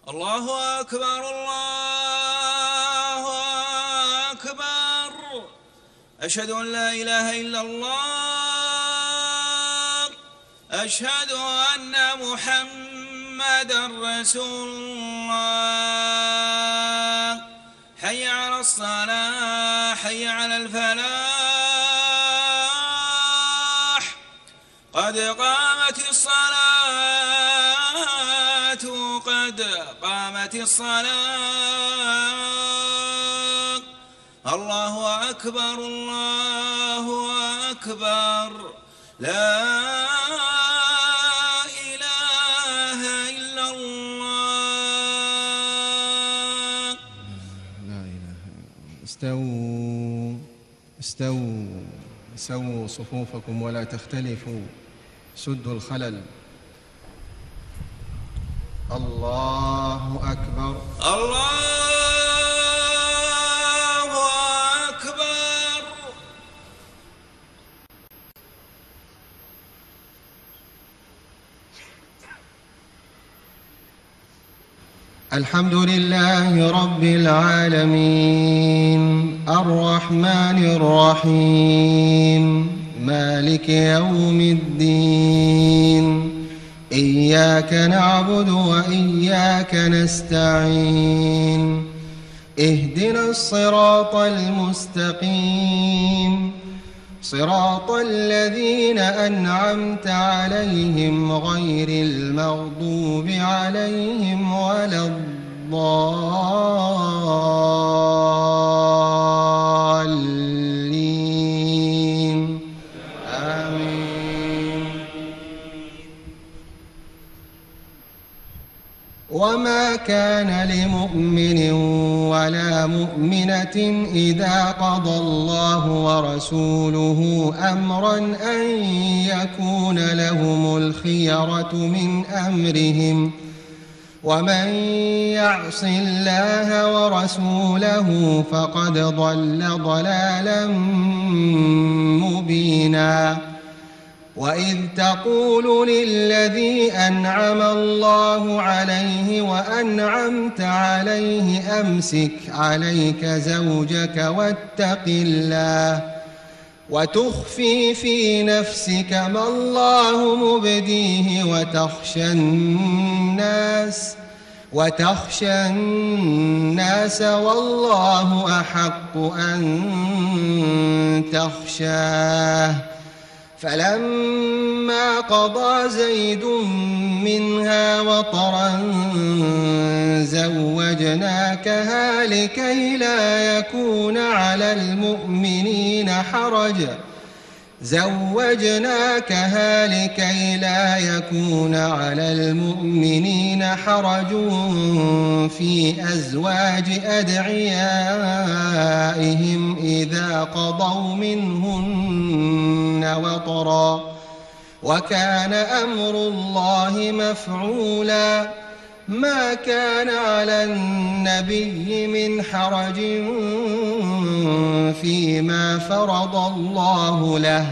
الله أكبر الله أكبر. أشهد أن لا إله إلا الله. أشهد أن محمدًا رسول الله. حي على الصلاة حي على الفلاح. قد قامت الصلاة قد قامت الصلاة. الله أكبر الله أكبر. لا إله إلا الله. لا إله إلا الله. استووا استووا سووا صفوفكم ولا تختلفوا، سدوا الخلل. الله أكبر الله أكبر. الحمد لله رب العالمين الرحمن الرحيم مالك يوم الدين. إياك نعبد وإياك نستعين. اهدنا الصراط المستقيم، صراط الذين أنعمت عليهم غير المغضوب عليهم ولا الضالين. آمين. وما كان لمؤمن ولا مؤمنة إذا قضى الله ورسوله أمرا أن يكون لهم الخيرة من أمرهم، ومن يعص الله ورسوله فقد ضل ضلالا مبينا. وإذ تقول للذي أنعم الله عليه وأنعمت عليه أمسك عليك زوجك واتق الله وتخفي في نفسك ما الله مبديه وتخشى الناس والله أحق أن تخشاه. فلما قضى زيد منها وطرا زوجناكها لكي لا يكون على المؤمنين حرج في أزواج أدعيائهم إذا قضوا منهن وطرا، وكان أمر الله مفعولا. ما كان على النبي من حرج فيما فرض الله له،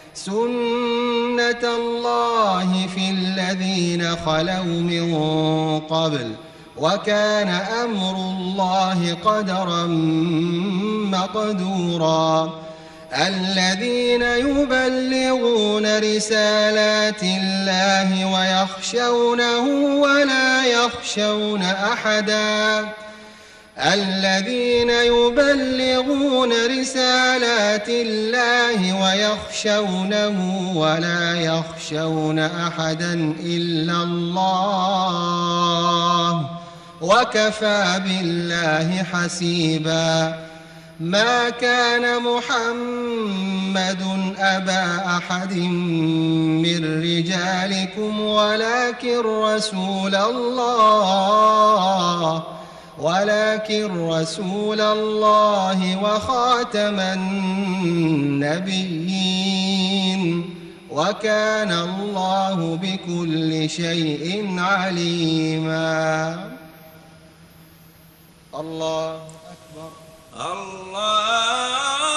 سنة الله في الذين خلوا من قبل، وكان أمر الله قدرا مقدورا. الذين يبلغون رسالات الله ويخشونه ولا يخشون أحدا. الذين يبلغون رسالات الله ويخشونه ولا يخشون أحدا إلا الله، وكفى بالله حسيبا. ما كان محمد أبا أحد من رجالكم ولكن رسول الله وخاتم النبيين، وكان الله بكل شيء عليما. الله أكبر الله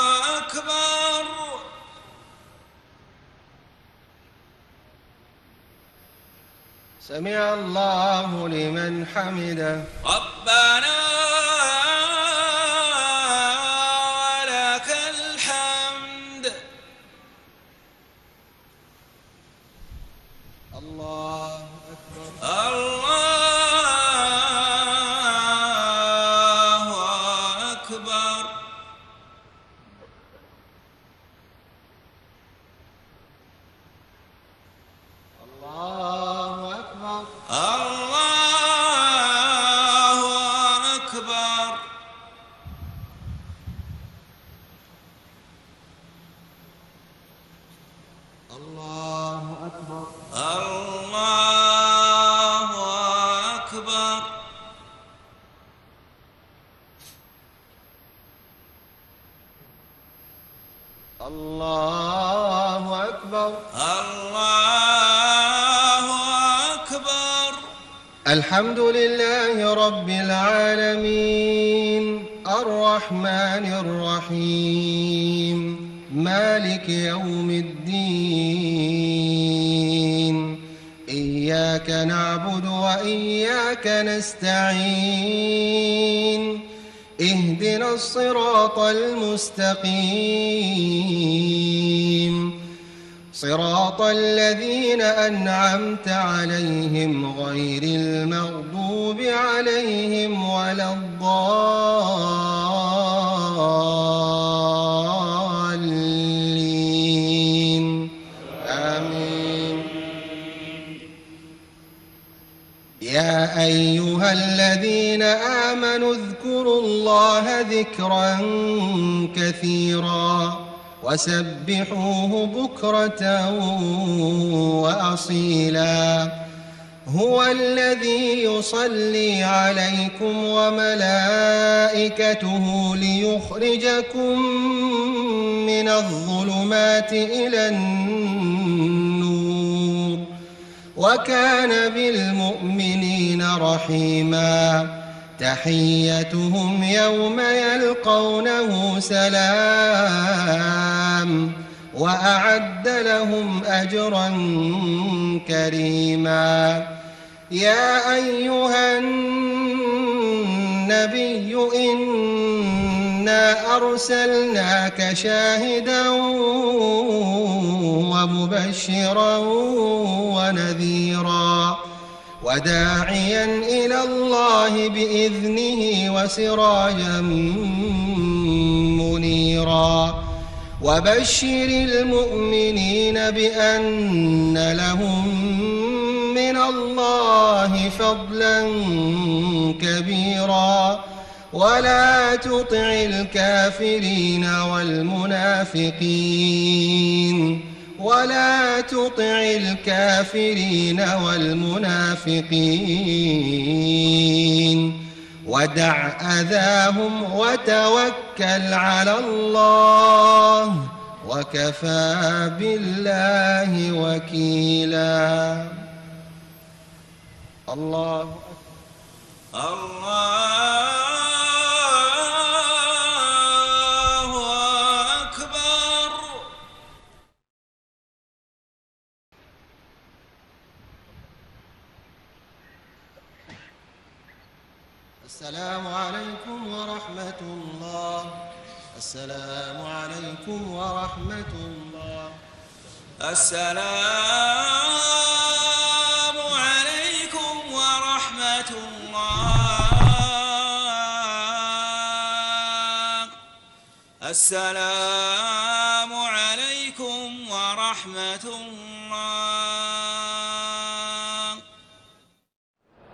أكبر. سمع الله لمن حمده. ربنا ولك الحمد. الله أكبر. الله أكبر. الله أكبر. الله أكبر. الله أكبر. الله أكبر. الله أكبر. الله أكبر. الحمد لله رب العالمين الرحمن الرحيم مالك يوم الدين إياك نعبد وإياك نستعين اهدنا الصراط المستقيم صراط الذين أنعمت عليهم غير المغضوب عليهم ولا الضالين آمين. يا أيها الذين آمنوا اذكروا الله ذكرا كثيرا وسبحوه بكرة وأصيلا هو الذي يصلي عليكم وملائكته ليخرجكم من الظلمات إلى النور وكان بالمؤمنين رحيما تحيتهم يوم يلقونه سلام وأعد لهم أجرا كريما. يا أيها النبي إنا أرسلناك شاهدا ومبشرا ونذيرا وداعيا إلى الله بإذنه وسراجا منيرا وبشر المؤمنين بأن لهم من الله فضلا كبيرا ولا تطع الكافرين والمنافقين ودع أذاهم وتوكل على الله وكفى بالله وكيلا. الله أكبر. السلام عليكم ورحمة الله. السلام عليكم ورحمة الله. السلام عليكم ورحمة الله. السلام عليكم ورحمة الله.